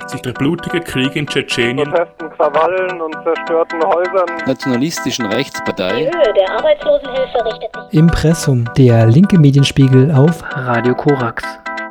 sich der blutige Krieg in Tschetschenien, Protesten, Krawallen und zerstörten Häusern, nationalistischen Rechtspartei. Die Höhe der Arbeitslosenhilfe richtet sich. Impressum, der linke Medienspiegel auf Radio Korax.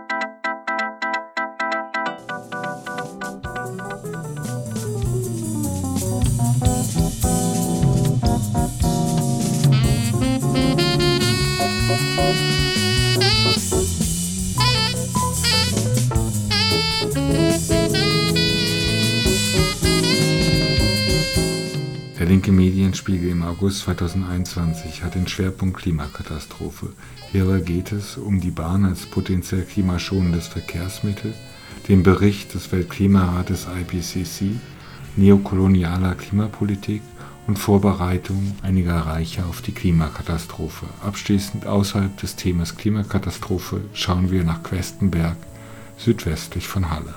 Der linke Medienspiegel im August 2021 hat den Schwerpunkt Klimakatastrophe. Hierbei geht es um die Bahn als potenziell klimaschonendes Verkehrsmittel, den Bericht des Weltklimarates IPCC, neokolonialer Klimapolitik und Vorbereitung einiger Reiche auf die Klimakatastrophe. Abschließend außerhalb des Themas Klimakatastrophe schauen wir nach Questenberg, südwestlich von Halle.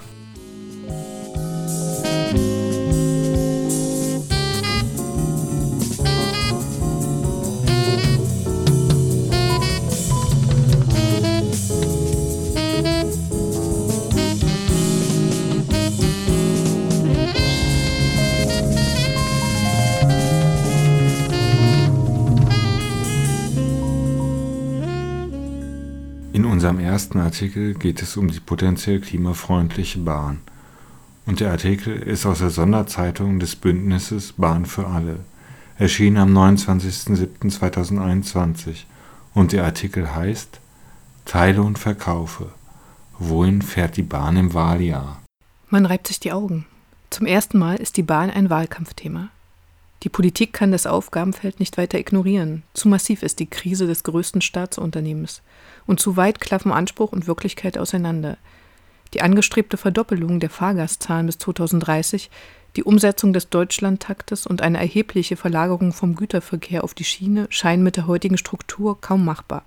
In unserem ersten Artikel geht es um die potenziell klimafreundliche Bahn. Und der Artikel ist aus der Sonderzeitung des Bündnisses Bahn für alle, erschienen am 29.07.2021. Und der Artikel heißt Teile und Verkaufe. Wohin fährt die Bahn im Wahljahr? Man reibt sich die Augen. Zum ersten Mal ist die Bahn ein Wahlkampfthema. Die Politik kann das Aufgabenfeld nicht weiter ignorieren. Zu massiv ist die Krise des größten Staatsunternehmens. Und zu weit klaffen Anspruch und Wirklichkeit auseinander. Die angestrebte Verdoppelung der Fahrgastzahlen bis 2030, die Umsetzung des Deutschlandtaktes und eine erhebliche Verlagerung vom Güterverkehr auf die Schiene scheinen mit der heutigen Struktur kaum machbar.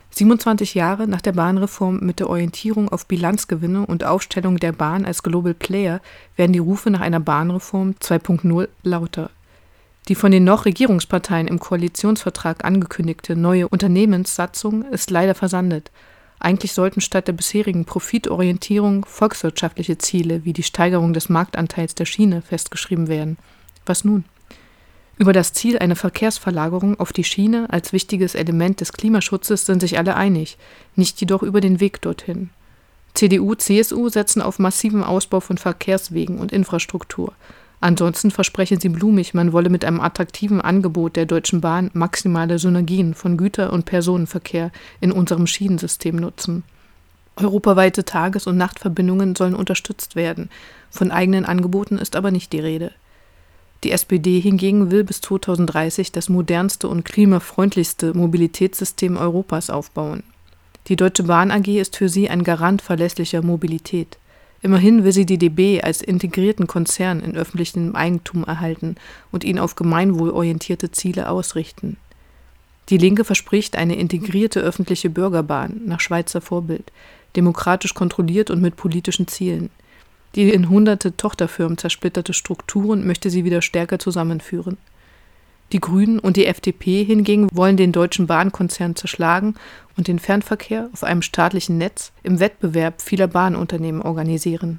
27 Jahre nach der Bahnreform mit der Orientierung auf Bilanzgewinne und Aufstellung der Bahn als Global Player werden die Rufe nach einer Bahnreform 2.0 lauter. Die von den noch Regierungsparteien im Koalitionsvertrag angekündigte neue Unternehmenssatzung ist leider versandet. Eigentlich sollten statt der bisherigen Profitorientierung volkswirtschaftliche Ziele wie die Steigerung des Marktanteils der Schiene festgeschrieben werden. Was nun? Über das Ziel einer Verkehrsverlagerung auf die Schiene als wichtiges Element des Klimaschutzes sind sich alle einig, nicht jedoch über den Weg dorthin. CDU, CSU setzen auf massiven Ausbau von Verkehrswegen und Infrastruktur. Ansonsten versprechen sie blumig, man wolle mit einem attraktiven Angebot der Deutschen Bahn maximale Synergien von Güter- und Personenverkehr in unserem Schienensystem nutzen. Europaweite Tages- und Nachtverbindungen sollen unterstützt werden, von eigenen Angeboten ist aber nicht die Rede. Die SPD hingegen will bis 2030 das modernste und klimafreundlichste Mobilitätssystem Europas aufbauen. Die Deutsche Bahn AG ist für sie ein Garant verlässlicher Mobilität. Immerhin will sie die DB als integrierten Konzern in öffentlichem Eigentum erhalten und ihn auf gemeinwohlorientierte Ziele ausrichten. Die Linke verspricht eine integrierte öffentliche Bürgerbahn nach Schweizer Vorbild, demokratisch kontrolliert und mit politischen Zielen. Die in hunderte Tochterfirmen zersplitterte Strukturen möchte sie wieder stärker zusammenführen. Die Grünen und die FDP hingegen wollen den deutschen Bahnkonzern zerschlagen und den Fernverkehr auf einem staatlichen Netz im Wettbewerb vieler Bahnunternehmen organisieren.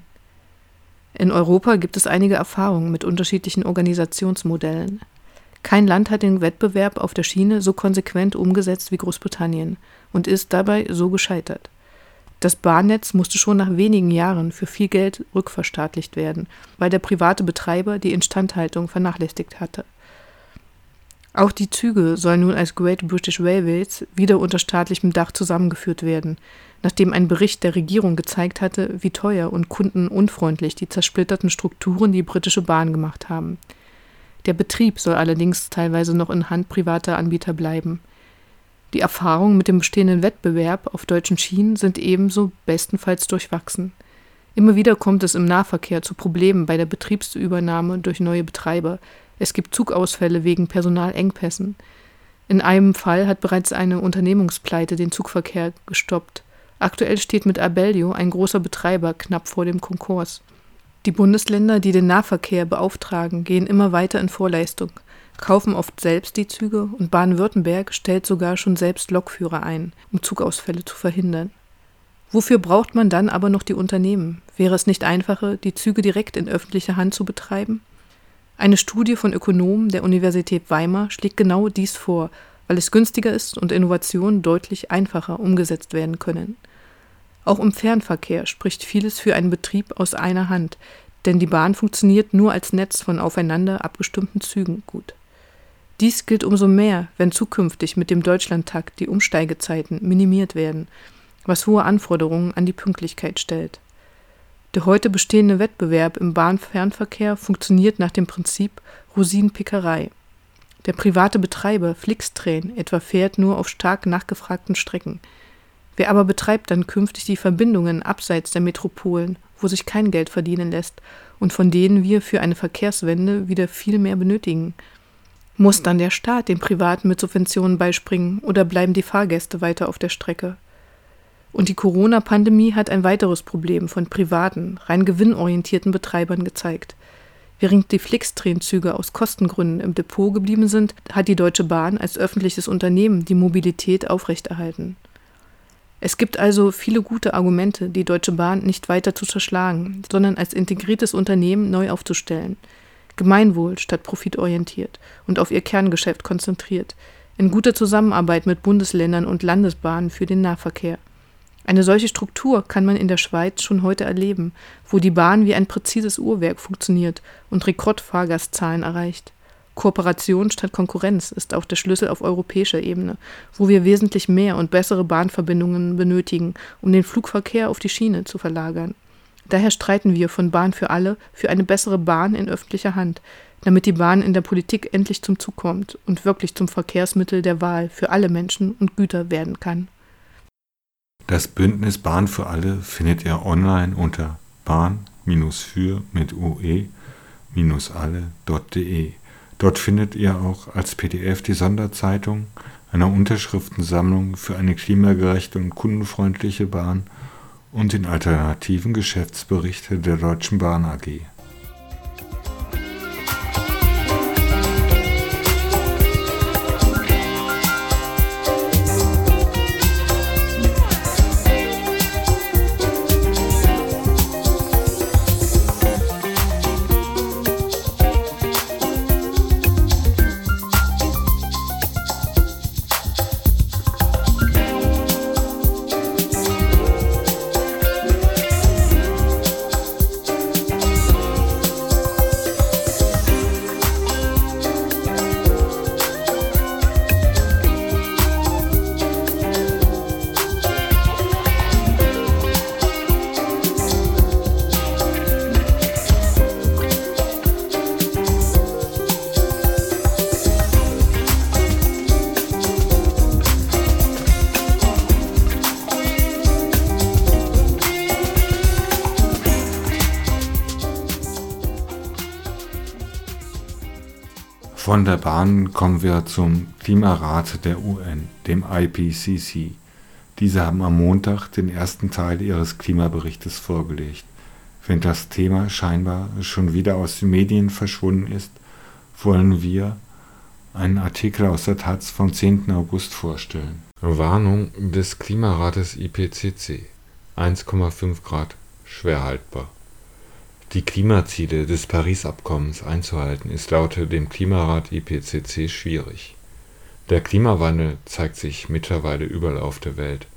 In Europa gibt es einige Erfahrungen mit unterschiedlichen Organisationsmodellen. Kein Land hat den Wettbewerb auf der Schiene so konsequent umgesetzt wie Großbritannien und ist dabei so gescheitert. Das Bahnnetz musste schon nach wenigen Jahren für viel Geld rückverstaatlicht werden, weil der private Betreiber die Instandhaltung vernachlässigt hatte. Auch die Züge sollen nun als Great British Railways wieder unter staatlichem Dach zusammengeführt werden, nachdem ein Bericht der Regierung gezeigt hatte, wie teuer und kundenunfreundlich die zersplitterten Strukturen die britische Bahn gemacht haben. Der Betrieb soll allerdings teilweise noch in Hand privater Anbieter bleiben. Die Erfahrungen mit dem bestehenden Wettbewerb auf deutschen Schienen sind ebenso bestenfalls durchwachsen. Immer wieder kommt es im Nahverkehr zu Problemen bei der Betriebsübernahme durch neue Betreiber. Es gibt Zugausfälle wegen Personalengpässen. In einem Fall hat bereits eine Unternehmungspleite den Zugverkehr gestoppt. Aktuell steht mit Abellio ein großer Betreiber knapp vor dem Konkurs. Die Bundesländer, die den Nahverkehr beauftragen, gehen immer weiter in Vorleistung, kaufen oft selbst die Züge und Baden-Württemberg stellt sogar schon selbst Lokführer ein, um Zugausfälle zu verhindern. Wofür braucht man dann aber noch die Unternehmen? Wäre es nicht einfacher, die Züge direkt in öffentlicher Hand zu betreiben? Eine Studie von Ökonomen der Universität Weimar schlägt genau dies vor, weil es günstiger ist und Innovationen deutlich einfacher umgesetzt werden können. Auch im Fernverkehr spricht vieles für einen Betrieb aus einer Hand, denn die Bahn funktioniert nur als Netz von aufeinander abgestimmten Zügen gut. Dies gilt umso mehr, wenn zukünftig mit dem Deutschlandtakt die Umsteigezeiten minimiert werden, was hohe Anforderungen an die Pünktlichkeit stellt. Der heute bestehende Wettbewerb im Bahnfernverkehr funktioniert nach dem Prinzip Rosinenpickerei. Der private Betreiber Flixtrain etwa fährt nur auf stark nachgefragten Strecken. Wer aber betreibt dann künftig die Verbindungen abseits der Metropolen, wo sich kein Geld verdienen lässt und von denen wir für eine Verkehrswende wieder viel mehr benötigen? Muss dann der Staat den Privaten mit Subventionen beispringen oder bleiben die Fahrgäste weiter auf der Strecke? Und die Corona-Pandemie hat ein weiteres Problem von privaten, rein gewinnorientierten Betreibern gezeigt. Während die Flixtrain-Züge aus Kostengründen im Depot geblieben sind, hat die Deutsche Bahn als öffentliches Unternehmen die Mobilität aufrechterhalten. Es gibt also viele gute Argumente, die Deutsche Bahn nicht weiter zu zerschlagen, sondern als integriertes Unternehmen neu aufzustellen. Gemeinwohl statt profitorientiert und auf ihr Kerngeschäft konzentriert, in guter Zusammenarbeit mit Bundesländern und Landesbahnen für den Nahverkehr. Eine solche Struktur kann man in der Schweiz schon heute erleben, wo die Bahn wie ein präzises Uhrwerk funktioniert und Rekordfahrgastzahlen erreicht. Kooperation statt Konkurrenz ist auch der Schlüssel auf europäischer Ebene, wo wir wesentlich mehr und bessere Bahnverbindungen benötigen, um den Flugverkehr auf die Schiene zu verlagern. Daher streiten wir von Bahn für alle für eine bessere Bahn in öffentlicher Hand, damit die Bahn in der Politik endlich zum Zug kommt und wirklich zum Verkehrsmittel der Wahl für alle Menschen und Güter werden kann. Das Bündnis Bahn für alle findet ihr online unter bahn-für-alle.de. Dort findet ihr auch als PDF die Sonderzeitung, eine Unterschriftensammlung für eine klimagerechte und kundenfreundliche Bahn und den alternativen Geschäftsbericht der Deutschen Bahn AG. Von der Bahn kommen wir zum Klimarat der UN, dem IPCC. Diese haben am Montag den ersten Teil ihres Klimaberichtes vorgelegt. Wenn das Thema scheinbar schon wieder aus den Medien verschwunden ist, wollen wir einen Artikel aus der taz vom 10. August vorstellen. Warnung des Klimarates IPCC. 1,5 Grad schwer haltbar. Die Klimaziele des Paris-Abkommens einzuhalten, ist laut dem Klimarat IPCC schwierig. Der Klimawandel zeigt sich mittlerweile überall auf der Welt.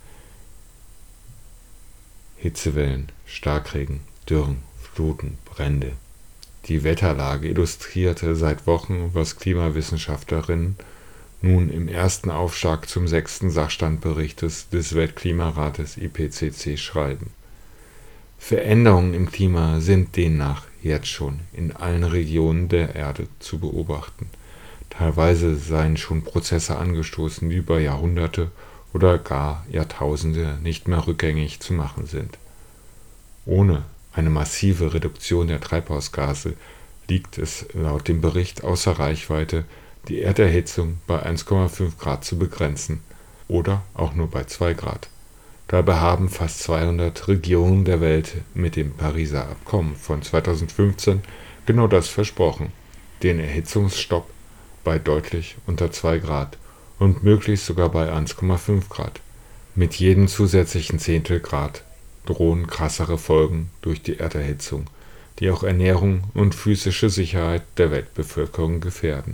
Hitzewellen, Starkregen, Dürren, Fluten, Brände. Die Wetterlage illustrierte seit Wochen, was Klimawissenschaftlerinnen nun im ersten Aufschlag zum 6. Sachstandberichtes des Weltklimarates IPCC schreiben. Veränderungen im Klima sind demnach jetzt schon in allen Regionen der Erde zu beobachten. Teilweise seien schon Prozesse angestoßen, die über Jahrhunderte oder gar Jahrtausende nicht mehr rückgängig zu machen sind. Ohne eine massive Reduktion der Treibhausgase liegt es laut dem Bericht außer Reichweite, die Erderhitzung bei 1,5 Grad zu begrenzen oder auch nur bei 2 Grad. Dabei haben fast 200 Regionen der Welt mit dem Pariser Abkommen von 2015 genau das versprochen, den Erhitzungsstopp bei deutlich unter 2 Grad und möglichst sogar bei 1,5 Grad. Mit jedem zusätzlichen Zehntel Grad drohen krassere Folgen durch die Erderhitzung, die auch Ernährung und physische Sicherheit der Weltbevölkerung gefährden.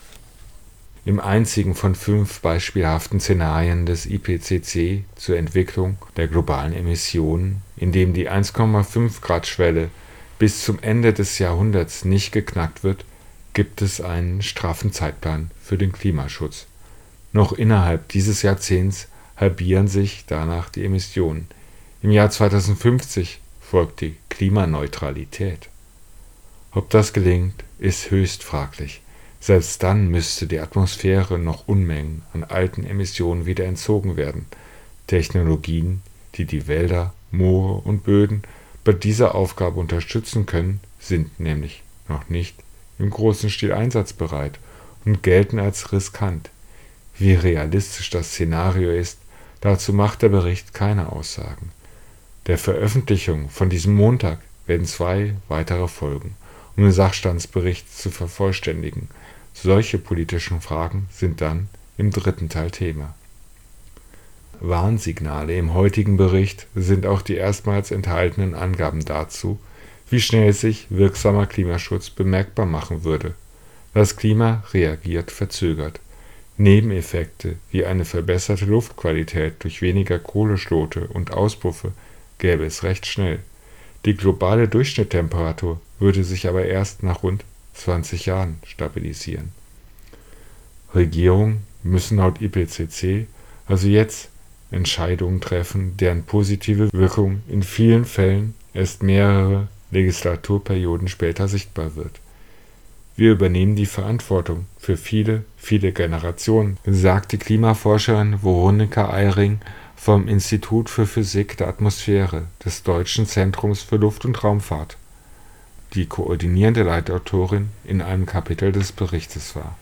Im einzigen von 5 beispielhaften Szenarien des IPCC zur Entwicklung der globalen Emissionen, in dem die 1,5-Grad-Schwelle bis zum Ende des Jahrhunderts nicht geknackt wird, gibt es einen straffen Zeitplan für den Klimaschutz. Noch innerhalb dieses Jahrzehnts halbieren sich danach die Emissionen. Im Jahr 2050 folgt die Klimaneutralität. Ob das gelingt, ist höchst fraglich. Selbst dann müsste die Atmosphäre noch Unmengen an alten Emissionen wieder entzogen werden. Technologien, die die Wälder, Moore und Böden bei dieser Aufgabe unterstützen können, sind nämlich noch nicht im großen Stil einsatzbereit und gelten als riskant. Wie realistisch das Szenario ist, dazu macht der Bericht keine Aussagen. Der Veröffentlichung von diesem Montag werden 2 weitere folgen, um den Sachstandsbericht zu vervollständigen. Solche politischen Fragen sind dann im 3. Teil Thema. Warnsignale im heutigen Bericht sind auch die erstmals enthaltenen Angaben dazu, wie schnell sich wirksamer Klimaschutz bemerkbar machen würde. Das Klima reagiert verzögert. Nebeneffekte wie eine verbesserte Luftqualität durch weniger Kohlenstoße und Auspuffe gäbe es recht schnell. Die globale Durchschnittstemperatur würde sich aber erst nach rund 20 Jahren stabilisieren. Regierungen müssen laut IPCC also jetzt Entscheidungen treffen, deren positive Wirkung in vielen Fällen erst mehrere Legislaturperioden später sichtbar wird. Wir übernehmen die Verantwortung für viele, viele Generationen, sagt die Klimaforscherin Veronika Eyring vom Institut für Physik der Atmosphäre des Deutschen Zentrums für Luft- und Raumfahrt, die koordinierende Leitautorin in einem Kapitel des Berichtes war.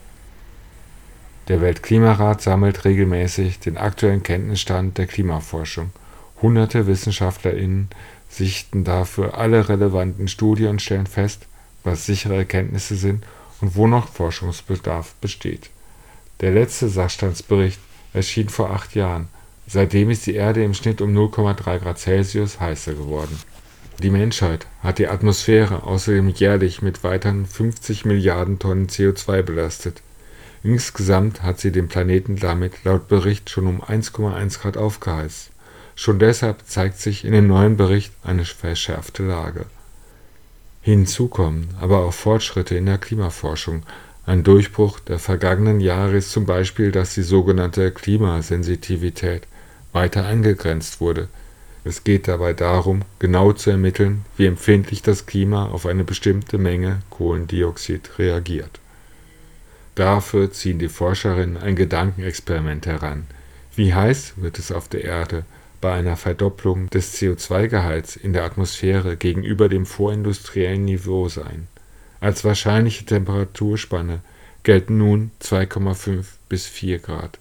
Der Weltklimarat sammelt regelmäßig den aktuellen Kenntnisstand der Klimaforschung. Hunderte WissenschaftlerInnen sichten dafür alle relevanten Studien und stellen fest, was sichere Erkenntnisse sind und wo noch Forschungsbedarf besteht. Der letzte Sachstandsbericht erschien vor 8 Jahren. Seitdem ist die Erde im Schnitt um 0,3 Grad Celsius heißer geworden. Die Menschheit hat die Atmosphäre außerdem jährlich mit weiteren 50 Milliarden Tonnen CO2 belastet. Insgesamt hat sie den Planeten damit laut Bericht schon um 1,1 Grad aufgeheizt. Schon deshalb zeigt sich in dem neuen Bericht eine verschärfte Lage. Hinzu kommen aber auch Fortschritte in der Klimaforschung. Ein Durchbruch der vergangenen Jahre ist zum Beispiel, dass die sogenannte Klimasensitivität weiter eingegrenzt wurde. Es geht dabei darum, genau zu ermitteln, wie empfindlich das Klima auf eine bestimmte Menge Kohlendioxid reagiert. Dafür ziehen die Forscherinnen ein Gedankenexperiment heran. Wie heiß wird es auf der Erde bei einer Verdopplung des CO2-Gehalts in der Atmosphäre gegenüber dem vorindustriellen Niveau sein? Als wahrscheinliche Temperaturspanne gelten nun 2,5 bis 4 Grad.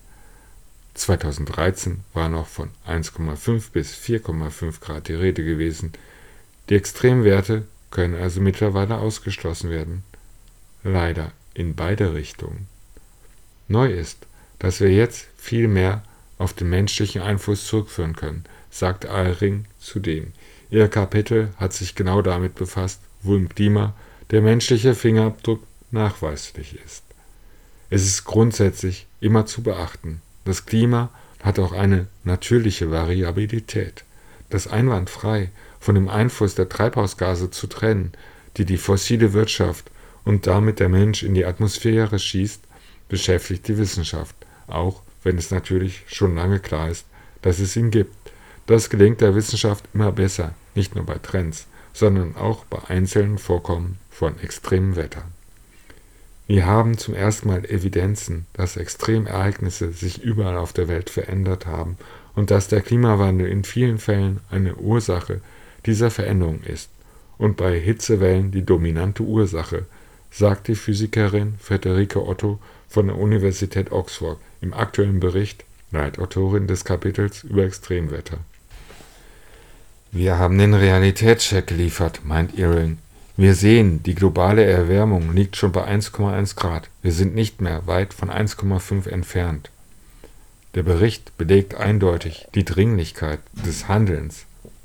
2013 war noch von 1,5 bis 4,5 Grad die Rede gewesen. Die Extremwerte können also mittlerweile ausgeschlossen werden. Leider in beide Richtungen. Neu ist, dass wir jetzt viel mehr auf den menschlichen Einfluss zurückführen können, sagt Eyring zudem. Ihr Kapitel hat sich genau damit befasst, wo im Klima der menschliche Fingerabdruck nachweislich ist. Es ist grundsätzlich immer zu beachten, das Klima hat auch eine natürliche Variabilität. Das einwandfrei von dem Einfluss der Treibhausgase zu trennen, die die fossile Wirtschaft und damit der Mensch in die Atmosphäre schießt, beschäftigt die Wissenschaft, auch wenn es natürlich schon lange klar ist, dass es ihn gibt. Das gelingt der Wissenschaft immer besser, nicht nur bei Trends, sondern auch bei einzelnen Vorkommen von extremem Wetter. Wir haben zum ersten Mal Evidenzen, dass Extremereignisse sich überall auf der Welt verändert haben und dass der Klimawandel in vielen Fällen eine Ursache dieser Veränderung ist und bei Hitzewellen die dominante Ursache, sagt die Physikerin Friederike Otto von der Universität Oxford im aktuellen Bericht, Leitautorin des Kapitels über Extremwetter. Wir haben den Realitätscheck geliefert, meint Eyring. Wir sehen, die globale Erwärmung liegt schon bei 1,1 Grad. Wir sind nicht mehr weit von 1,5 entfernt. Der Bericht belegt eindeutig die Dringlichkeit des Handelns.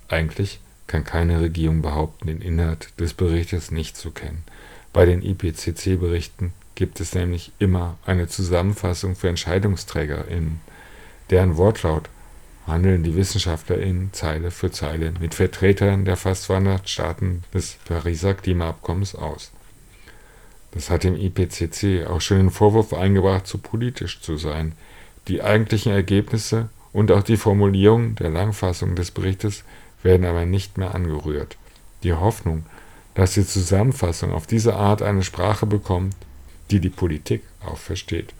Eigentlich kann keine Regierung behaupten, den Inhalt des Berichtes nicht zu kennen. Bei den IPCC-Berichten gibt es nämlich immer eine Zusammenfassung für EntscheidungsträgerInnen. Deren Wortlaut handeln die WissenschaftlerInnen Zeile für Zeile mit Vertretern der fast 200 Staaten des Pariser Klimaabkommens aus. Das hat dem IPCC auch schon den Vorwurf eingebracht, zu politisch zu sein. Die eigentlichen Ergebnisse und auch die Formulierung der Langfassung des Berichtes werden aber nicht mehr angerührt. Die Hoffnung, dass die Zusammenfassung auf diese Art eine Sprache bekommt, die die Politik auch versteht.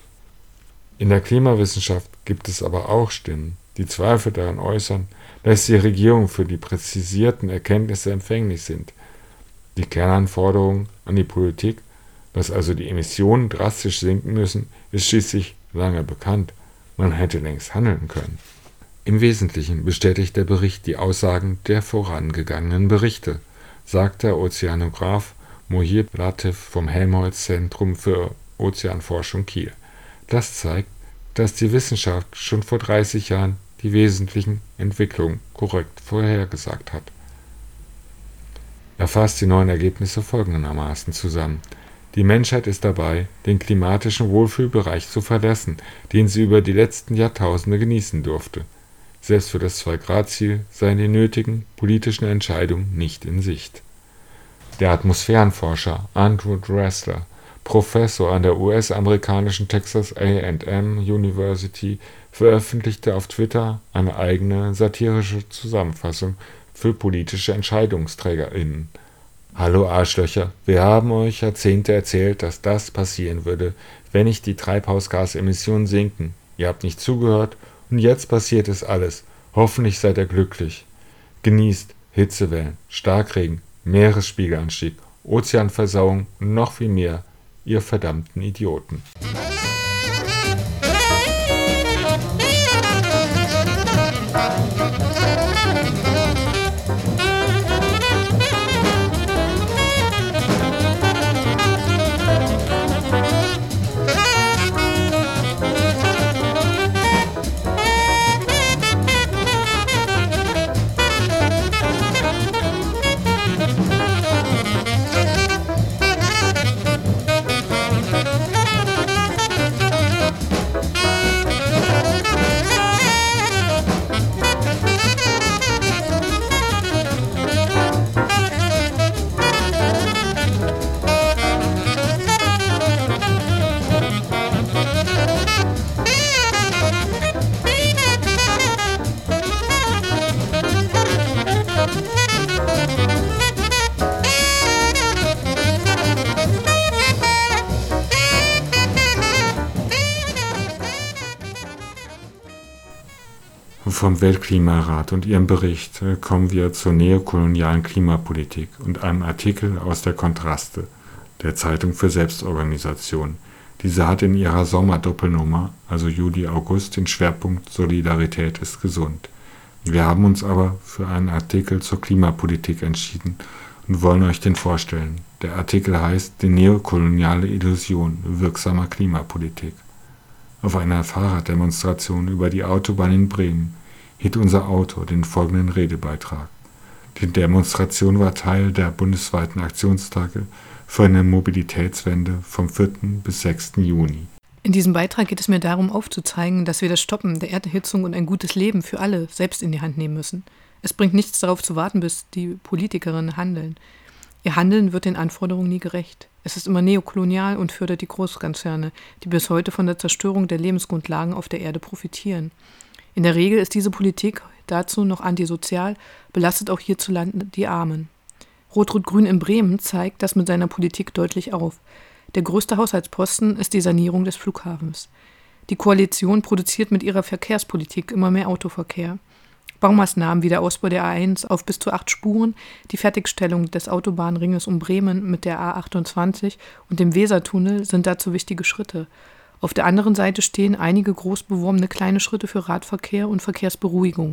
In der Klimawissenschaft gibt es aber auch Stimmen, die Zweifel daran äußern, dass die Regierungen für die präzisierten Erkenntnisse empfänglich sind. Die Kernanforderung an die Politik, dass also die Emissionen drastisch sinken müssen, ist schließlich lange bekannt. Man hätte längst handeln können. Im Wesentlichen bestätigt der Bericht die Aussagen der vorangegangenen Berichte, sagt der Ozeanograph Mohit Latif vom Helmholtz-Zentrum für Ozeanforschung Kiel. Das zeigt, dass die Wissenschaft schon vor 30 Jahren die wesentlichen Entwicklungen korrekt vorhergesagt hat. Er fasst die neuen Ergebnisse folgendermaßen zusammen. Die Menschheit ist dabei, den klimatischen Wohlfühlbereich zu verlassen, den sie über die letzten Jahrtausende genießen durfte. Selbst für das 2-Grad-Ziel seien die nötigen politischen Entscheidungen nicht in Sicht. Der Atmosphärenforscher Andrew Dressler, Professor an der US-amerikanischen Texas A&M University, veröffentlichte auf Twitter eine eigene satirische Zusammenfassung für politische EntscheidungsträgerInnen. Hallo Arschlöcher, wir haben euch Jahrzehnte erzählt, dass das passieren würde, wenn nicht die Treibhausgasemissionen sinken. Ihr habt nicht zugehört und jetzt passiert es alles. Hoffentlich seid ihr glücklich. Genießt Hitzewellen, Starkregen, Meeresspiegelanstieg, Ozeanversauung und noch viel mehr, ihr verdammten Idioten. Vom Weltklimarat und ihrem Bericht kommen wir zur neokolonialen Klimapolitik und einem Artikel aus der Kontraste, der Zeitung für Selbstorganisation. Diese hat in ihrer Sommerdoppelnummer, also Juli-August, den Schwerpunkt Solidarität ist gesund. Wir haben uns aber für einen Artikel zur Klimapolitik entschieden und wollen euch den vorstellen. Der Artikel heißt Die neokoloniale Illusion wirksamer Klimapolitik. Auf einer Fahrraddemonstration über die Autobahn in Bremen hielt unser Autor den folgenden Redebeitrag. Die Demonstration war Teil der bundesweiten Aktionstage für eine Mobilitätswende vom 4. bis 6. Juni. In diesem Beitrag geht es mir darum, aufzuzeigen, dass wir das Stoppen der Erderhitzung und ein gutes Leben für alle selbst in die Hand nehmen müssen. Es bringt nichts darauf zu warten, bis die Politikerinnen handeln. Ihr Handeln wird den Anforderungen nie gerecht. Es ist immer neokolonial und fördert die Großkonzerne, die bis heute von der Zerstörung der Lebensgrundlagen auf der Erde profitieren. In der Regel ist diese Politik dazu noch antisozial, belastet auch hierzulande die Armen. Rot-Rot-Grün in Bremen zeigt das mit seiner Politik deutlich auf. Der größte Haushaltsposten ist die Sanierung des Flughafens. Die Koalition produziert mit ihrer Verkehrspolitik immer mehr Autoverkehr. Baumaßnahmen wie der Ausbau der A1 auf bis zu 8 Spuren, die Fertigstellung des Autobahnringes um Bremen mit der A28 und dem Wesertunnel sind dazu wichtige Schritte. Auf der anderen Seite stehen einige groß beworbene kleine Schritte für Radverkehr und Verkehrsberuhigung.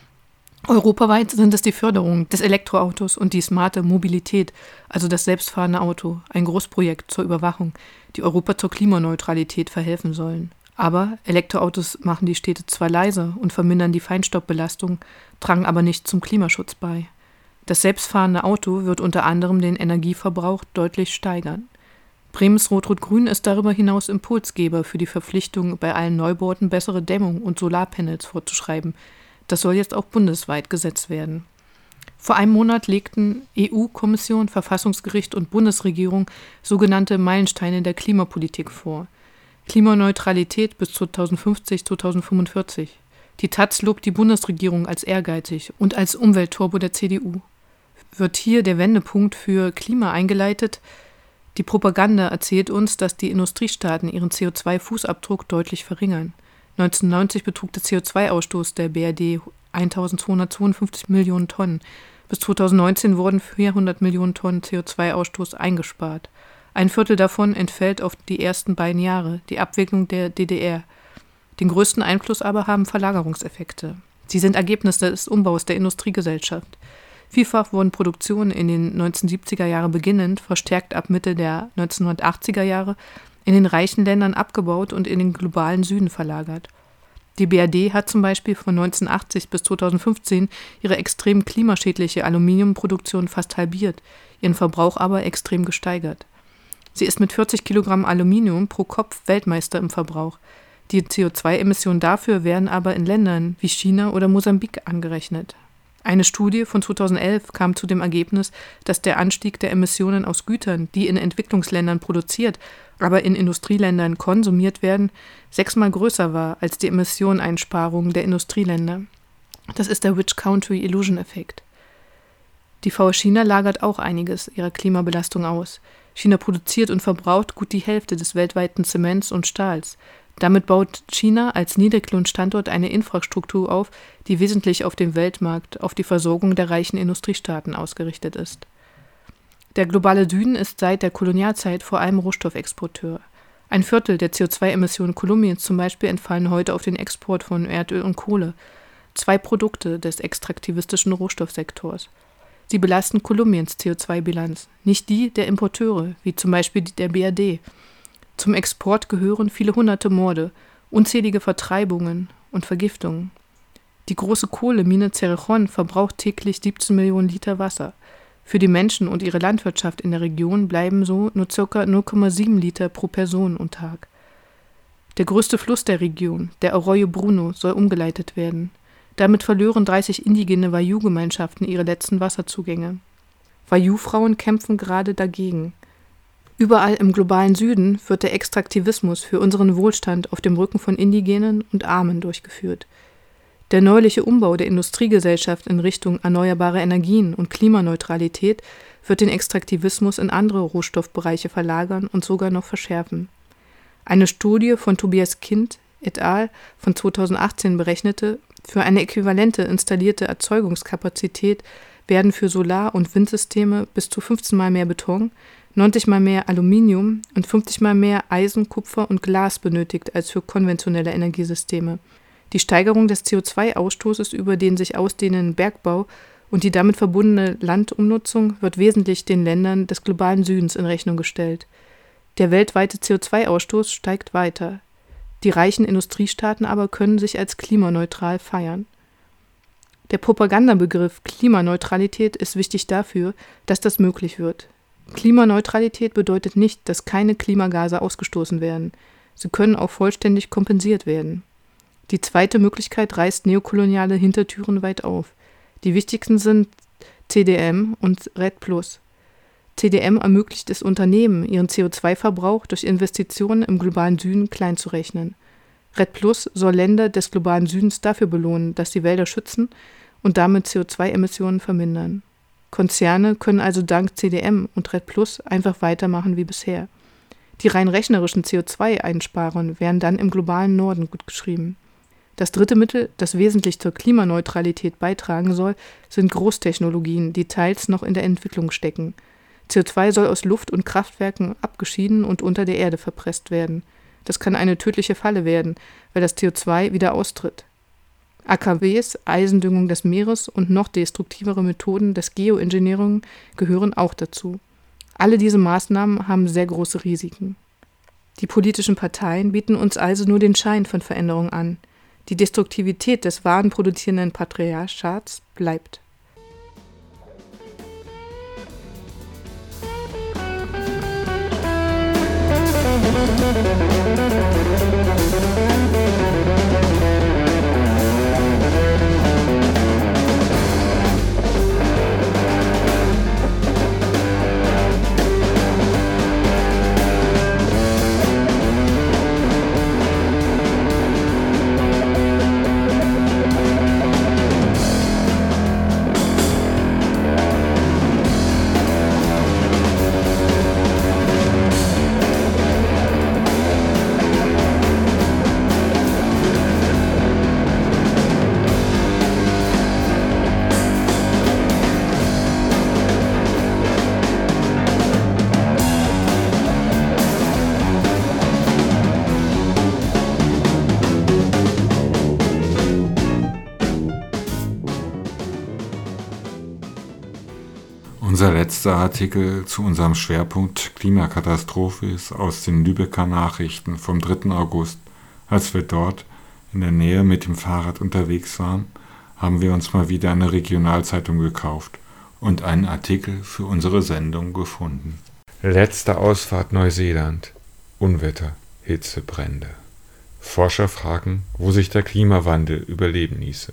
Europaweit sind es die Förderung des Elektroautos und die smarte Mobilität, also das selbstfahrende Auto, ein Großprojekt zur Überwachung, die Europa zur Klimaneutralität verhelfen sollen. Aber Elektroautos machen die Städte zwar leiser und vermindern die Feinstaubbelastung, tragen aber nicht zum Klimaschutz bei. Das selbstfahrende Auto wird unter anderem den Energieverbrauch deutlich steigern. Bremens Rot-Rot-Grün ist darüber hinaus Impulsgeber für die Verpflichtung, bei allen Neubauten bessere Dämmung und Solarpanels vorzuschreiben. Das soll jetzt auch bundesweit gesetzt werden. Vor einem Monat legten EU-Kommission, Verfassungsgericht und Bundesregierung sogenannte Meilensteine der Klimapolitik vor. Klimaneutralität bis 2050/2045. Die taz lobt die Bundesregierung als ehrgeizig und als Umweltturbo der CDU. Wird hier der Wendepunkt für Klima eingeleitet? Die Propaganda erzählt uns, dass die Industriestaaten ihren CO2-Fußabdruck deutlich verringern. 1990 betrug der CO2-Ausstoß der BRD 1.252 Millionen Tonnen. Bis 2019 wurden 400 Millionen Tonnen CO2-Ausstoß eingespart. Ein Viertel davon entfällt auf die ersten beiden Jahre, die Abwicklung der DDR. Den größten Einfluss aber haben Verlagerungseffekte. Sie sind Ergebnis des Umbaus der Industriegesellschaft. Vielfach wurden Produktionen in den 1970er Jahren beginnend, verstärkt ab Mitte der 1980er Jahre, in den reichen Ländern abgebaut und in den globalen Süden verlagert. Die BRD hat zum Beispiel von 1980 bis 2015 ihre extrem klimaschädliche Aluminiumproduktion fast halbiert, ihren Verbrauch aber extrem gesteigert. Sie ist mit 40 Kilogramm Aluminium pro Kopf Weltmeister im Verbrauch. Die CO2-Emissionen dafür werden aber in Ländern wie China oder Mosambik angerechnet. Eine Studie von 2011 kam zu dem Ergebnis, dass der Anstieg der Emissionen aus Gütern, die in Entwicklungsländern produziert, aber in Industrieländern konsumiert werden, 6-mal größer war als die Emissioneinsparungen der Industrieländer. Das ist der Rich Country Illusion Effekt. Die VW China lagert auch einiges ihrer Klimabelastung aus. China produziert und verbraucht gut die Hälfte des weltweiten Zements und Stahls. Damit baut China als Niedriglohnstandort eine Infrastruktur auf, die wesentlich auf dem Weltmarkt auf die Versorgung der reichen Industriestaaten ausgerichtet ist. Der globale Süden ist seit der Kolonialzeit vor allem Rohstoffexporteur. Ein Viertel der CO2-Emissionen Kolumbiens zum Beispiel entfallen heute auf den Export von Erdöl und Kohle, 2 Produkte des extraktivistischen Rohstoffsektors. Sie belasten Kolumbiens CO2-Bilanz, nicht die der Importeure, wie zum Beispiel die der BRD. Zum Export gehören viele hunderte Morde, unzählige Vertreibungen und Vergiftungen. Die große Kohlemine Cerrejón verbraucht täglich 17 Millionen Liter Wasser. Für die Menschen und ihre Landwirtschaft in der Region bleiben so nur ca. 0,7 Liter pro Person und Tag. Der größte Fluss der Region, der Arroyo Bruno, soll umgeleitet werden. Damit verlören 30 indigene Wayuu-Gemeinschaften ihre letzten Wasserzugänge. Wayuu-Frauen kämpfen gerade dagegen. Überall im globalen Süden wird der Extraktivismus für unseren Wohlstand auf dem Rücken von Indigenen und Armen durchgeführt. Der neuliche Umbau der Industriegesellschaft in Richtung erneuerbare Energien und Klimaneutralität wird den Extraktivismus in andere Rohstoffbereiche verlagern und sogar noch verschärfen. Eine Studie von Tobias Kind et al. Von 2018 berechnete, für eine äquivalente installierte Erzeugungskapazität werden für Solar- und Windsysteme bis zu 15-mal mehr Beton, 90-mal mehr Aluminium und 50-mal mehr Eisen, Kupfer und Glas benötigt als für konventionelle Energiesysteme. Die Steigerung des CO2-Ausstoßes über den sich ausdehnenden Bergbau und die damit verbundene Landumnutzung wird wesentlich den Ländern des globalen Südens in Rechnung gestellt. Der weltweite CO2-Ausstoß steigt weiter. Die reichen Industriestaaten aber können sich als klimaneutral feiern. Der Propagandabegriff Klimaneutralität ist wichtig dafür, dass das möglich wird. Klimaneutralität bedeutet nicht, dass keine Klimagase ausgestoßen werden. Sie können auch vollständig kompensiert werden. Die zweite Möglichkeit reißt neokoloniale Hintertüren weit auf. Die wichtigsten sind CDM und REDD+. CDM ermöglicht es Unternehmen, ihren CO2-Verbrauch durch Investitionen im globalen Süden klein zu rechnen. REDD+ soll Länder des globalen Südens dafür belohnen, dass sie Wälder schützen und damit CO2-Emissionen vermindern. Konzerne können also dank CDM und REDD+ einfach weitermachen wie bisher. Die rein rechnerischen CO2-Einsparungen werden dann im globalen Norden gutgeschrieben. Das dritte Mittel, das wesentlich zur Klimaneutralität beitragen soll, sind Großtechnologien, die teils noch in der Entwicklung stecken. CO2 soll aus Luft- und Kraftwerken abgeschieden und unter der Erde verpresst werden. Das kann eine tödliche Falle werden, weil das CO2 wieder austritt. AKWs, Eisendüngung des Meeres und noch destruktivere Methoden des Geoengineering gehören auch dazu. Alle diese Maßnahmen haben sehr große Risiken. Die politischen Parteien bieten uns also nur den Schein von Veränderung an. Die Destruktivität des warenproduzierenden Patriarchats bleibt. Unser letzter Artikel zu unserem Schwerpunkt Klimakatastrophe ist aus den Lübecker Nachrichten vom 3. August. Als wir dort in der Nähe mit dem Fahrrad unterwegs waren, haben wir uns mal wieder eine Regionalzeitung gekauft und einen Artikel für unsere Sendung gefunden. Letzte Ausfahrt Neuseeland. Unwetter, Hitze, Brände. Forscher fragen, wo sich der Klimawandel überleben ließe.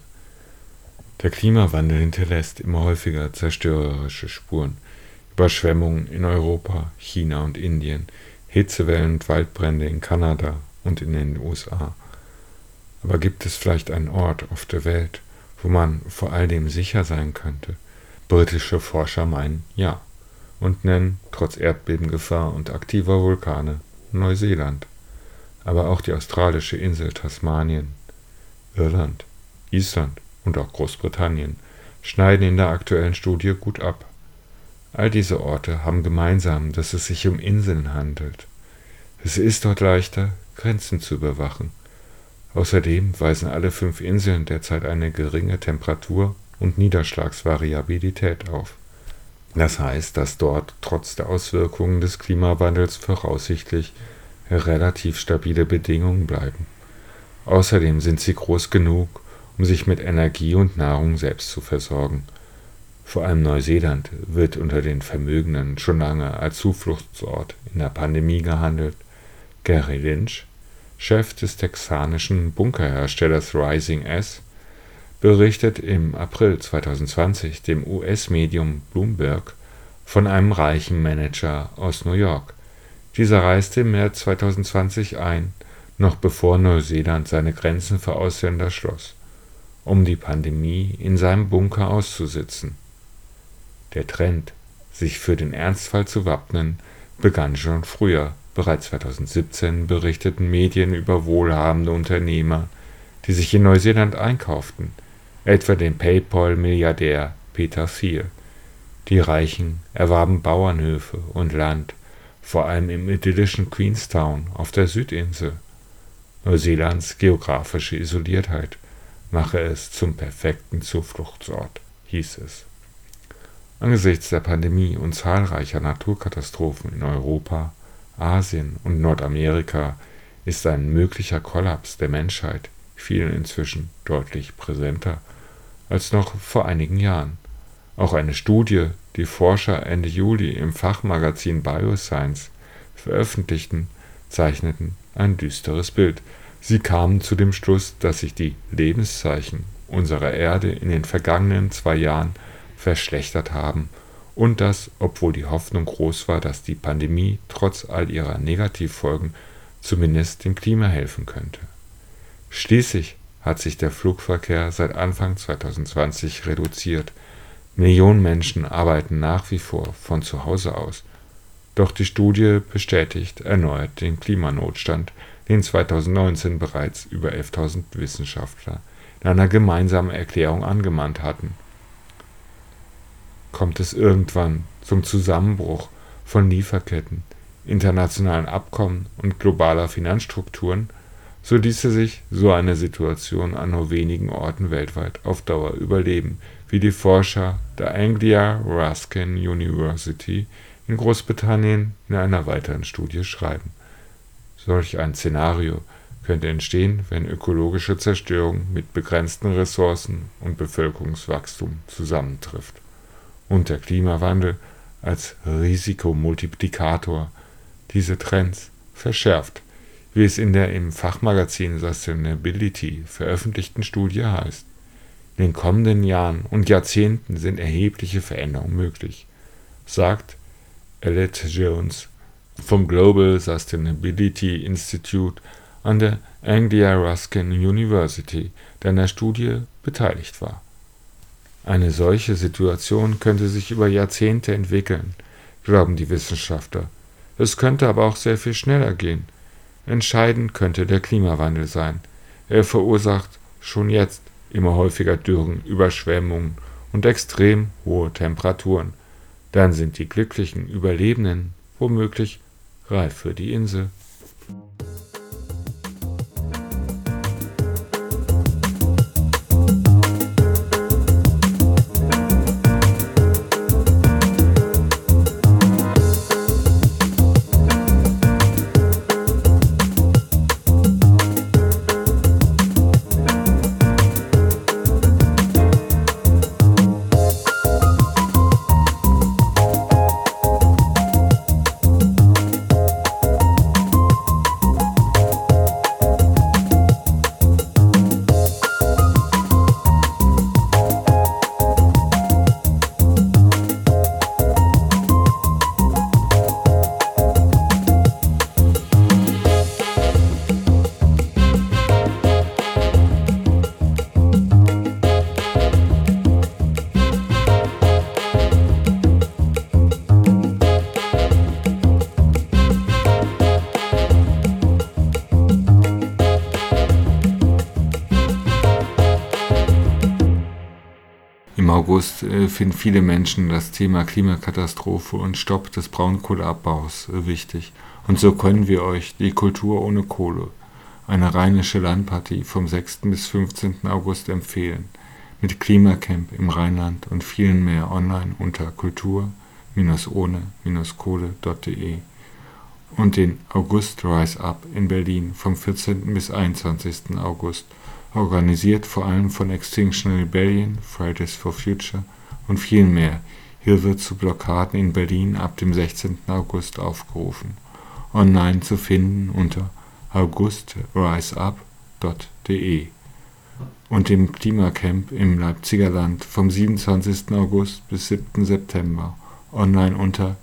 Der Klimawandel hinterlässt immer häufiger zerstörerische Spuren. Überschwemmungen in Europa, China und Indien, Hitzewellen und Waldbrände in Kanada und in den USA. Aber gibt es vielleicht einen Ort auf der Welt, wo man vor all dem sicher sein könnte? Britische Forscher meinen ja und nennen trotz Erdbebengefahr und aktiver Vulkane Neuseeland, aber auch die australische Insel Tasmanien, Irland, Island und auch Großbritannien schneiden in der aktuellen Studie gut ab. All diese Orte haben gemeinsam, dass es sich um Inseln handelt. Es ist dort leichter, Grenzen zu überwachen. Außerdem weisen alle 5 Inseln derzeit eine geringe Temperatur- und Niederschlagsvariabilität auf. Das heißt, dass dort trotz der Auswirkungen des Klimawandels voraussichtlich relativ stabile Bedingungen bleiben. Außerdem sind sie groß genug, um sich mit Energie und Nahrung selbst zu versorgen. Vor allem Neuseeland wird unter den Vermögenden schon lange als Zufluchtsort in der Pandemie gehandelt. Gary Lynch, Chef des texanischen Bunkerherstellers Rising S, berichtet im April 2020 dem US-Medium Bloomberg von einem reichen Manager aus New York. Dieser reiste im März 2020 ein, noch bevor Neuseeland seine Grenzen für Ausländer schloss, um die Pandemie in seinem Bunker auszusitzen. Der Trend, sich für den Ernstfall zu wappnen, begann schon früher. Bereits 2017 berichteten Medien über wohlhabende Unternehmer, die sich in Neuseeland einkauften, etwa den PayPal-Milliardär Peter Thiel. Die Reichen erwarben Bauernhöfe und Land, vor allem im idyllischen Queenstown auf der Südinsel. Neuseelands geografische Isoliertheit mache es zum perfekten Zufluchtsort, hieß es. Angesichts der Pandemie und zahlreicher Naturkatastrophen in Europa, Asien und Nordamerika ist ein möglicher Kollaps der Menschheit vielen inzwischen deutlich präsenter als noch vor einigen Jahren. Auch eine Studie, die Forscher Ende Juli im Fachmagazin Bioscience veröffentlichten, zeichneten ein düsteres Bild. Sie kamen zu dem Schluss, dass sich die Lebenszeichen unserer Erde in den vergangenen 2 Jahren verschlechtert haben und dass, obwohl die Hoffnung groß war, dass die Pandemie trotz all ihrer Negativfolgen zumindest dem Klima helfen könnte. Schließlich hat sich der Flugverkehr seit Anfang 2020 reduziert. Millionen Menschen arbeiten nach wie vor von zu Hause aus. Doch die Studie bestätigt erneut den Klimanotstand, den 2019 bereits über 11.000 Wissenschaftler in einer gemeinsamen Erklärung angemahnt hatten. Kommt es irgendwann zum Zusammenbruch von Lieferketten, internationalen Abkommen und globaler Finanzstrukturen, so ließe sich so eine Situation an nur wenigen Orten weltweit auf Dauer überleben, wie die Forscher der Anglia Ruskin University in Großbritannien in einer weiteren Studie schreiben. Solch ein Szenario könnte entstehen, wenn ökologische Zerstörung mit begrenzten Ressourcen und Bevölkerungswachstum zusammentrifft und der Klimawandel als Risikomultiplikator diese Trends verschärft, wie es in der im Fachmagazin Sustainability veröffentlichten Studie heißt. In den kommenden Jahren und Jahrzehnten sind erhebliche Veränderungen möglich, sagt Elliot Jones vom Global Sustainability Institute an der Anglia Ruskin University, der an der Studie beteiligt war. Eine solche Situation könnte sich über Jahrzehnte entwickeln, glauben die Wissenschaftler. Es könnte aber auch sehr viel schneller gehen. Entscheidend könnte der Klimawandel sein. Er verursacht schon jetzt immer häufiger Dürren, Überschwemmungen und extrem hohe Temperaturen. Dann sind die glücklichen Überlebenden womöglich reif für die Insel. Im August finden viele Menschen das Thema Klimakatastrophe und Stopp des Braunkohleabbaus wichtig. Und so können wir euch die Kultur ohne Kohle, eine rheinische Landpartie vom 6. bis 15. August empfehlen, mit Klimacamp im Rheinland und vielen mehr online unter kultur-ohne-kohle.de und den August Rise Up in Berlin vom 14. bis 21. August, organisiert vor allem von Extinction Rebellion, Fridays for Future und vielen mehr. Hier wird zu Blockaden in Berlin ab dem 16. August aufgerufen. Online zu finden unter augustriseup.de und dem Klimacamp im Leipziger Land vom 27. August bis 7. September. Online unter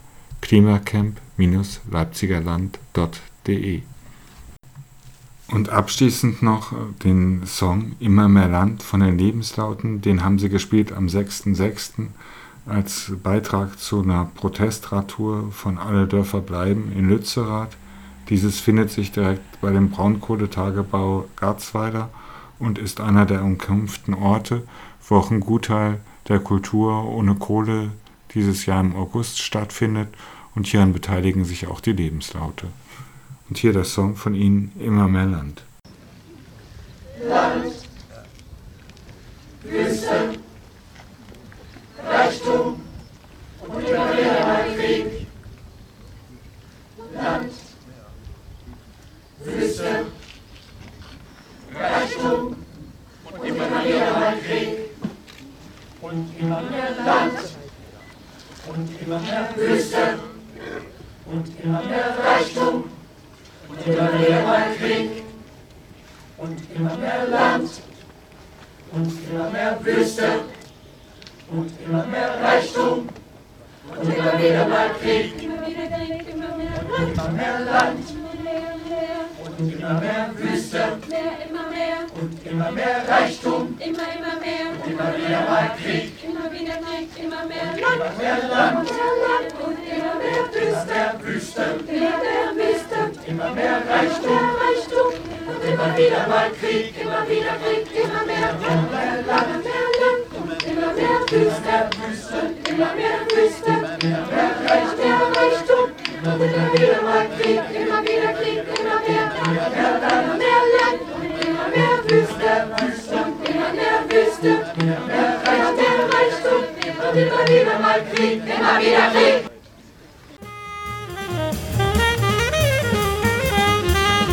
klimacamp-leipzigerland.de. Und abschließend noch den Song Immer mehr Land von den Lebenslauten. Den haben sie gespielt am 6.6. als Beitrag zu einer Protestradtour von Alle Dörfer bleiben in Lützerath. Dieses findet sich direkt bei dem Braunkohletagebau Garzweiler und ist einer der umkämpften Orte, wo auch ein Gutteil der Kultur ohne Kohle dieses Jahr im August stattfindet. Und hieran beteiligen sich auch die Lebenslaute. Und hier der Song von ihnen, Immer mehr Land. Land, Wüste, Reichtum und immer wieder mal Krieg. Land, Wüste, Reichtum und immer wieder mal Krieg. Und immer mehr Land und immer mehr Wüste und immer mehr Reichtum. Und immer mehr mal Krieg und immer mehr Land und immer mehr Wüste und immer mehr Reichtum und immer wieder mal Krieg und immer mehr Land und immer mehr Wüste und immer mehr Reichtum, immer mehr und immer wieder mal Krieg, immer mehr Land und immer mehr Wüste, immer mehr Reichtum und immer wieder mal Krieg, immer mehr Land und immer mehr Wüste, immer mehr Reichtum und immer wieder mal Krieg, immer mehr Land und immer mehr Wüste, immer mehr Reichtum und immer wieder mal Krieg, immer wieder Krieg.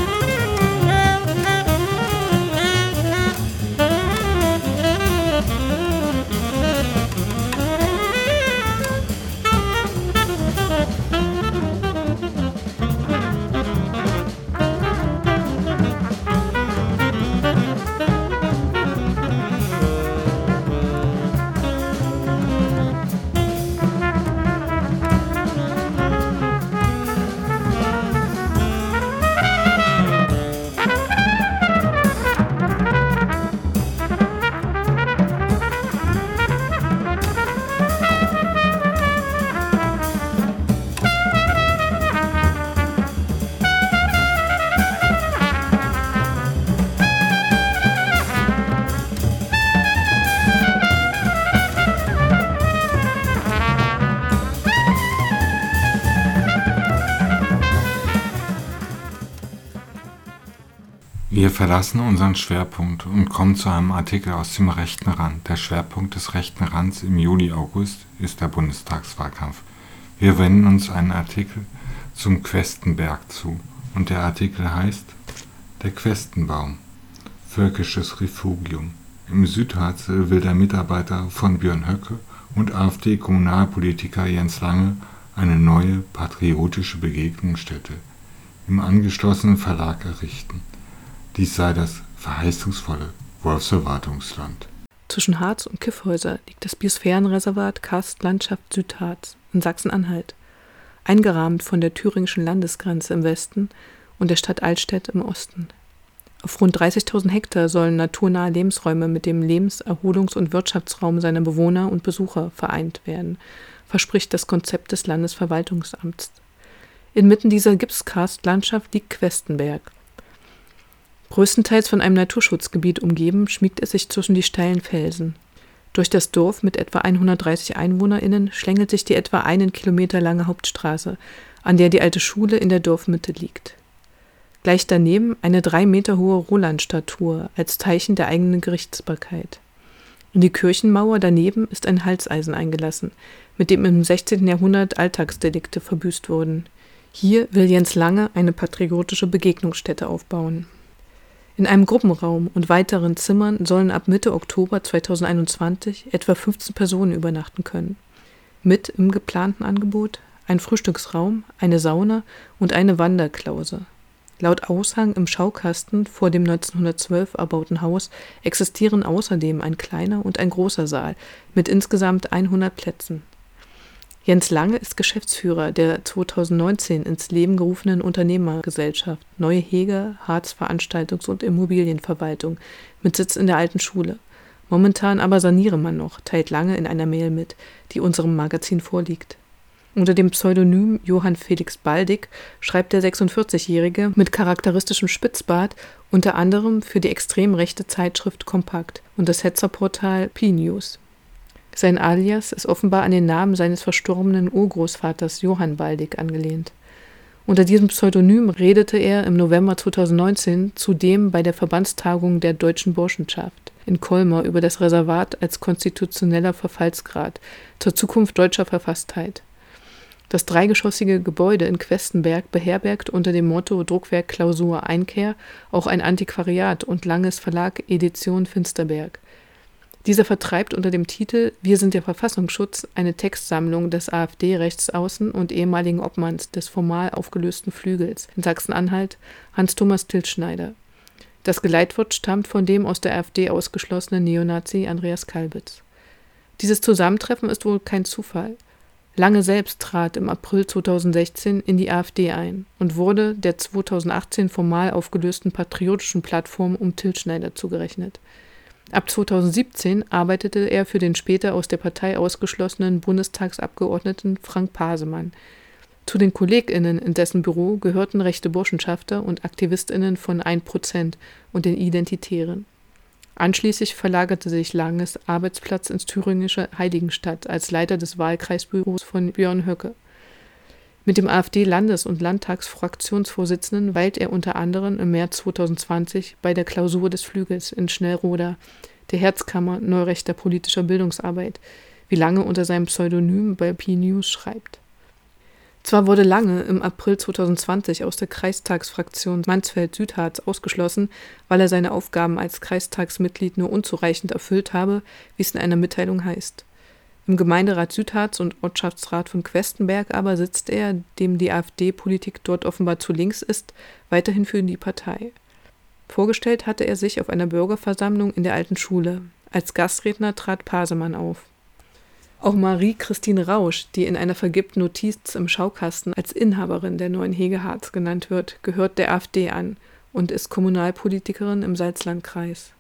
Wir verlassen unseren Schwerpunkt und kommen zu einem Artikel aus dem rechten Rand. Der Schwerpunkt des rechten Rands im Juli-August ist der Bundestagswahlkampf. Wir wenden uns einen Artikel zum Questenberg zu und der Artikel heißt Der Questenbaum, völkisches Refugium. Im Südharz will der Mitarbeiter von Björn Höcke und AfD-Kommunalpolitiker Jens Lange eine neue patriotische Begegnungsstätte im angeschlossenen Verlag errichten. Dies sei das verheißungsvolle Wolfserwartungsland. Zwischen Harz und Kiffhäuser liegt das Biosphärenreservat Karstlandschaft Südharz in Sachsen-Anhalt, eingerahmt von der thüringischen Landesgrenze im Westen und der Stadt Altstädt im Osten. Auf rund 30.000 Hektar sollen naturnahe Lebensräume mit dem Lebens-, Erholungs- und Wirtschaftsraum seiner Bewohner und Besucher vereint werden, verspricht das Konzept des Landesverwaltungsamts. Inmitten dieser Gipskarstlandschaft liegt Questenberg. Größtenteils von einem Naturschutzgebiet umgeben, schmiegt es sich zwischen die steilen Felsen. Durch das Dorf mit etwa 130 EinwohnerInnen schlängelt sich die etwa 1 Kilometer lange Hauptstraße, an der die alte Schule in der Dorfmitte liegt. Gleich daneben eine 3 Meter hohe Roland-Statue als Zeichen der eigenen Gerichtsbarkeit. In die Kirchenmauer daneben ist ein Halseisen eingelassen, mit dem im 16. Jahrhundert Alltagsdelikte verbüßt wurden. Hier will Jens Lange eine patriotische Begegnungsstätte aufbauen. In einem Gruppenraum und weiteren Zimmern sollen ab Mitte Oktober 2021 etwa 15 Personen übernachten können. Mit im geplanten Angebot ein Frühstücksraum, eine Sauna und eine Wanderklause. Laut Aushang im Schaukasten vor dem 1912 erbauten Haus existieren außerdem ein kleiner und ein großer Saal mit insgesamt 100 Plätzen. Jens Lange ist Geschäftsführer der 2019 ins Leben gerufenen Unternehmergesellschaft Neue Hege Harz Veranstaltungs- und Immobilienverwaltung mit Sitz in der alten Schule. Momentan aber saniere man noch, teilt Lange in einer Mail mit, die unserem Magazin vorliegt. Unter dem Pseudonym Johann Felix Baldig schreibt der 46-Jährige mit charakteristischem Spitzbart unter anderem für die extrem rechte Zeitschrift Kompakt und das Hetzerportal P-News. Sein Alias ist offenbar an den Namen seines verstorbenen Urgroßvaters Johann Baldig angelehnt. Unter diesem Pseudonym redete er im November 2019 zudem bei der Verbandstagung der Deutschen Burschenschaft in Colmar über das Reservat als konstitutioneller Verfallsgrad zur Zukunft deutscher Verfasstheit. Das dreigeschossige Gebäude in Questenberg beherbergt unter dem Motto Druckwerk Klausur Einkehr auch ein Antiquariat und Langes Verlag Edition Finsterberg. Dieser vertreibt unter dem Titel Wir sind der Verfassungsschutz eine Textsammlung des AfD-Rechtsaußen und ehemaligen Obmanns des formal aufgelösten Flügels in Sachsen-Anhalt, Hans-Thomas Tilschneider. Das Geleitwort stammt von dem aus der AfD ausgeschlossenen Neonazi Andreas Kalbitz. Dieses Zusammentreffen ist wohl kein Zufall. Lange selbst trat im April 2016 in die AfD ein und wurde der 2018 formal aufgelösten patriotischen Plattform um Tilschneider zugerechnet. Ab 2017 arbeitete er für den später aus der Partei ausgeschlossenen Bundestagsabgeordneten Frank Pasemann. Zu den KollegInnen in dessen Büro gehörten rechte Burschenschafter und AktivistInnen von 1% und den Identitären. Anschließend verlagerte sich Langes Arbeitsplatz ins thüringische Heiligenstadt als Leiter des Wahlkreisbüros von Björn Höcke. Mit dem AfD-Landes- und Landtagsfraktionsvorsitzenden weilt er unter anderem im März 2020 bei der Klausur des Flügels in Schnellroda, der Herzkammer neurechter politischer Bildungsarbeit, wie Lange unter seinem Pseudonym bei P-News schreibt. Zwar wurde Lange im April 2020 aus der Kreistagsfraktion Mansfeld-Südharz ausgeschlossen, weil er seine Aufgaben als Kreistagsmitglied nur unzureichend erfüllt habe, wie es in einer Mitteilung heißt. Im Gemeinderat Südharz und Ortschaftsrat von Questenberg aber sitzt er, dem die AfD-Politik dort offenbar zu links ist, weiterhin für die Partei. Vorgestellt hatte er sich auf einer Bürgerversammlung in der alten Schule. Als Gastredner trat Pasemann auf. Auch Marie-Christine Rausch, die in einer vergibten Notiz im Schaukasten als Inhaberin der Neuen Hege Harz genannt wird, gehört der AfD an und ist Kommunalpolitikerin im Salzlandkreis.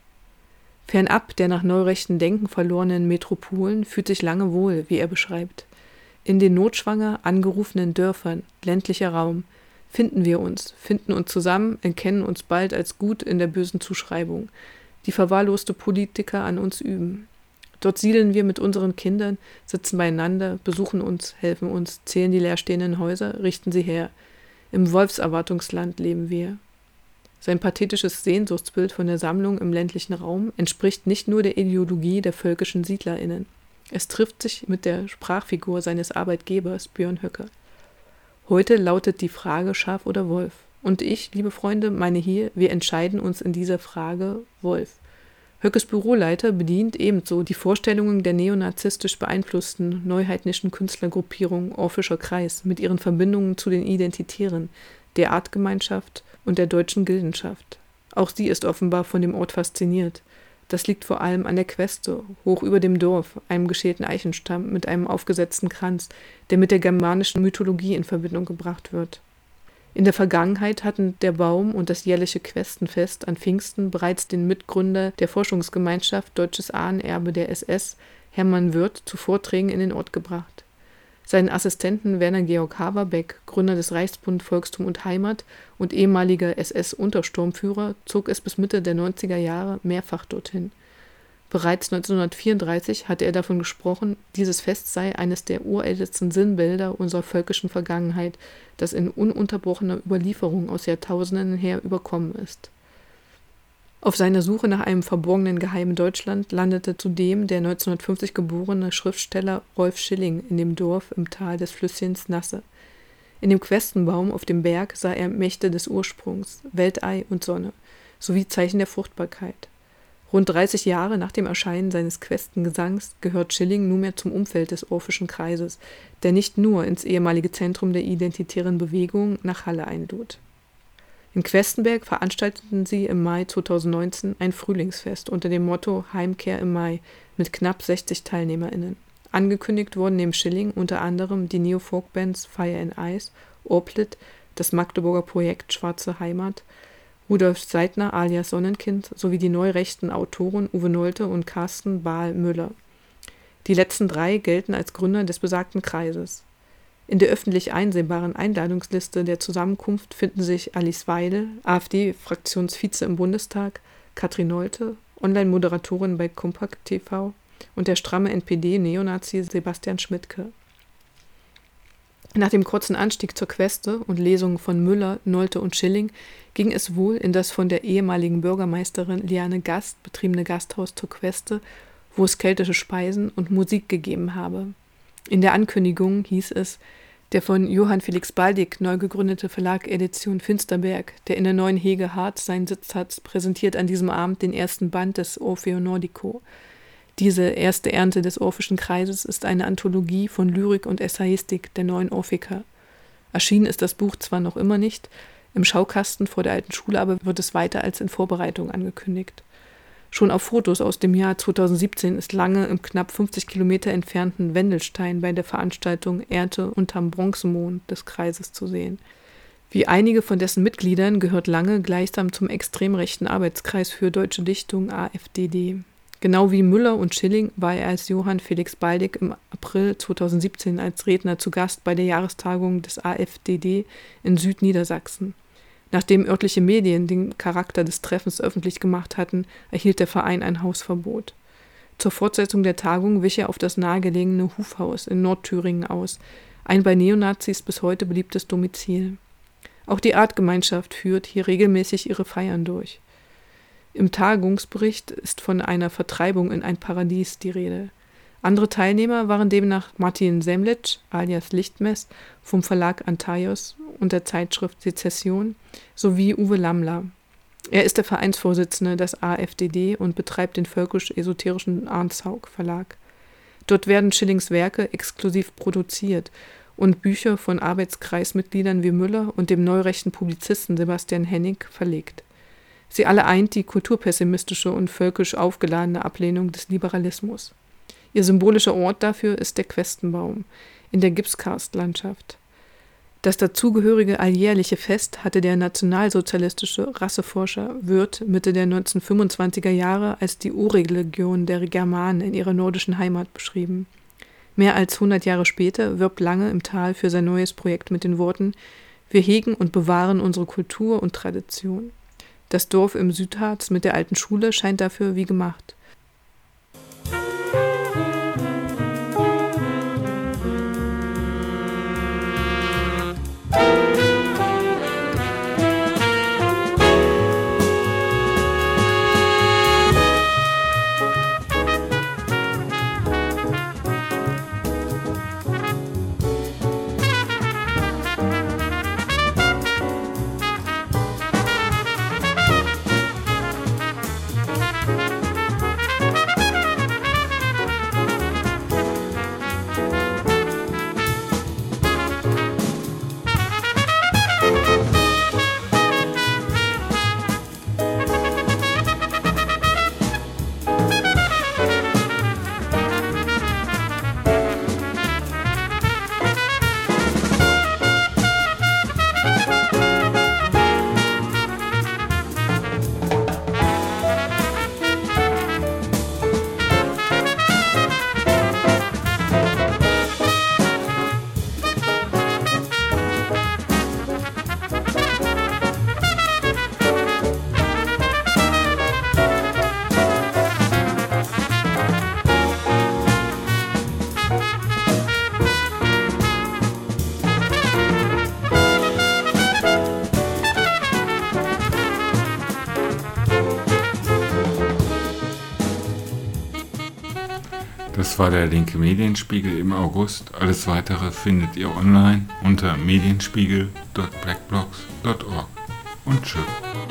Fernab der nach neurechten Denken verlorenen Metropolen fühlt sich Lange wohl, wie er beschreibt. In den notschwanger angerufenen Dörfern, ländlicher Raum, finden uns zusammen, erkennen uns bald als gut in der bösen Zuschreibung, die verwahrloste Politiker an uns üben. Dort siedeln wir mit unseren Kindern, sitzen beieinander, besuchen uns, helfen uns, zählen die leerstehenden Häuser, richten sie her. Im Wolfserwartungsland leben wir. Sein pathetisches Sehnsuchtsbild von der Sammlung im ländlichen Raum entspricht nicht nur der Ideologie der völkischen SiedlerInnen. Es trifft sich mit der Sprachfigur seines Arbeitgebers Björn Höcke. Heute lautet die Frage Schaf oder Wolf. Und ich, liebe Freunde, meine hier, wir entscheiden uns in dieser Frage Wolf. Höckes Büroleiter bedient ebenso die Vorstellungen der neonazistisch beeinflussten neuheidnischen Künstlergruppierung Orphischer Kreis mit ihren Verbindungen zu den Identitären, der Artgemeinschaft und der deutschen Gildenschaft. Auch sie ist offenbar von dem Ort fasziniert. Das liegt vor allem an der Queste, hoch über dem Dorf, einem geschälten Eichenstamm mit einem aufgesetzten Kranz, der mit der germanischen Mythologie in Verbindung gebracht wird. In der Vergangenheit hatten der Baum und das jährliche Questenfest an Pfingsten bereits den Mitgründer der Forschungsgemeinschaft Deutsches Ahnenerbe der SS, Hermann Wirth, zu Vorträgen in den Ort gebracht. Seinen Assistenten Werner Georg Haverbeck, Gründer des Reichsbund Volkstum und Heimat und ehemaliger SS-Untersturmführer, zog es bis Mitte der 90er Jahre mehrfach dorthin. Bereits 1934 hatte er davon gesprochen, dieses Fest sei eines der urältesten Sinnbilder unserer völkischen Vergangenheit, das in ununterbrochener Überlieferung aus Jahrtausenden her überkommen ist. Auf seiner Suche nach einem verborgenen geheimen Deutschland landete zudem der 1950 geborene Schriftsteller Rolf Schilling in dem Dorf im Tal des Flüsschens Nasse. In dem Questenbaum auf dem Berg sah er Mächte des Ursprungs, Weltei und Sonne, sowie Zeichen der Fruchtbarkeit. Rund 30 Jahre nach dem Erscheinen seines Questengesangs gehört Schilling nunmehr zum Umfeld des Orphischen Kreises, der nicht nur ins ehemalige Zentrum der identitären Bewegung nach Halle einlud. In Questenberg veranstalteten sie im Mai 2019 ein Frühlingsfest unter dem Motto Heimkehr im Mai mit knapp 60 TeilnehmerInnen. Angekündigt wurden neben Schilling unter anderem die Neo-Folk-Bands Fire and Ice, Oplit, das Magdeburger Projekt Schwarze Heimat, Rudolf Seidner alias Sonnenkind sowie die neurechten Autoren Uwe Nolte und Carsten Bahl-Müller. Die letzten drei gelten als Gründer des besagten Kreises. In der öffentlich einsehbaren Einladungsliste der Zusammenkunft finden sich Alice Weidel, AfD-Fraktionsvize im Bundestag, Katrin Nolte, Online-Moderatorin bei Kompakt TV und der stramme NPD-Neonazi Sebastian Schmidtke. Nach dem kurzen Anstieg zur Queste und Lesungen von Müller, Nolte und Schilling ging es wohl in das von der ehemaligen Bürgermeisterin Liane Gast betriebene Gasthaus zur Queste, wo es keltische Speisen und Musik gegeben habe. In der Ankündigung hieß es, der von Johann Felix Baldig neu gegründete Verlag Edition Finsterberg, der in der Neuen Hege Harz seinen Sitz hat, präsentiert an diesem Abend den ersten Band des Orfeo Nordico. Diese erste Ernte des Orphischen Kreises ist eine Anthologie von Lyrik und Essayistik der neuen Orphiker. Erschienen ist das Buch zwar noch immer nicht, im Schaukasten vor der alten Schule aber wird es weiter als in Vorbereitung angekündigt. Schon auf Fotos aus dem Jahr 2017 ist Lange im knapp 50 Kilometer entfernten Wendelstein bei der Veranstaltung Ernte unterm Bronzemond des Kreises zu sehen. Wie einige von dessen Mitgliedern gehört Lange gleichsam zum extrem rechten Arbeitskreis für deutsche Dichtung AfDD. Genau wie Müller und Schilling war er als Johann Felix Baldig im April 2017 als Redner zu Gast bei der Jahrestagung des AfDD in Südniedersachsen. Nachdem örtliche Medien den Charakter des Treffens öffentlich gemacht hatten, erhielt der Verein ein Hausverbot. Zur Fortsetzung der Tagung wich er auf das nahegelegene Hufhaus in Nordthüringen aus, ein bei Neonazis bis heute beliebtes Domizil. Auch die Artgemeinschaft führt hier regelmäßig ihre Feiern durch. Im Tagungsbericht ist von einer Vertreibung in ein Paradies die Rede. Andere Teilnehmer waren demnach Martin Semlitsch alias Lichtmess vom Verlag Antaios und der Zeitschrift Sezession sowie Uwe Lammler. Er ist der Vereinsvorsitzende des AfDD und betreibt den völkisch-esoterischen Arnshaug Verlag. Dort werden Schillings Werke exklusiv produziert und Bücher von Arbeitskreismitgliedern wie Müller und dem neurechten Publizisten Sebastian Hennig verlegt. Sie alle eint die kulturpessimistische und völkisch aufgeladene Ablehnung des Liberalismus. Ihr symbolischer Ort dafür ist der Questenbaum in der Gipskarstlandschaft. Das dazugehörige alljährliche Fest hatte der nationalsozialistische Rasseforscher Wirth Mitte der 1925er Jahre als die Urreligion der Germanen in ihrer nordischen Heimat beschrieben. Mehr als 100 Jahre später wirbt Lange im Tal für sein neues Projekt mit den Worten: Wir hegen und bewahren unsere Kultur und Tradition. Das Dorf im Südharz mit der alten Schule scheint dafür wie gemacht. war der linke Medienspiegel im August. Alles weitere findet ihr online unter medienspiegel.blackblocks.org. Und tschüss.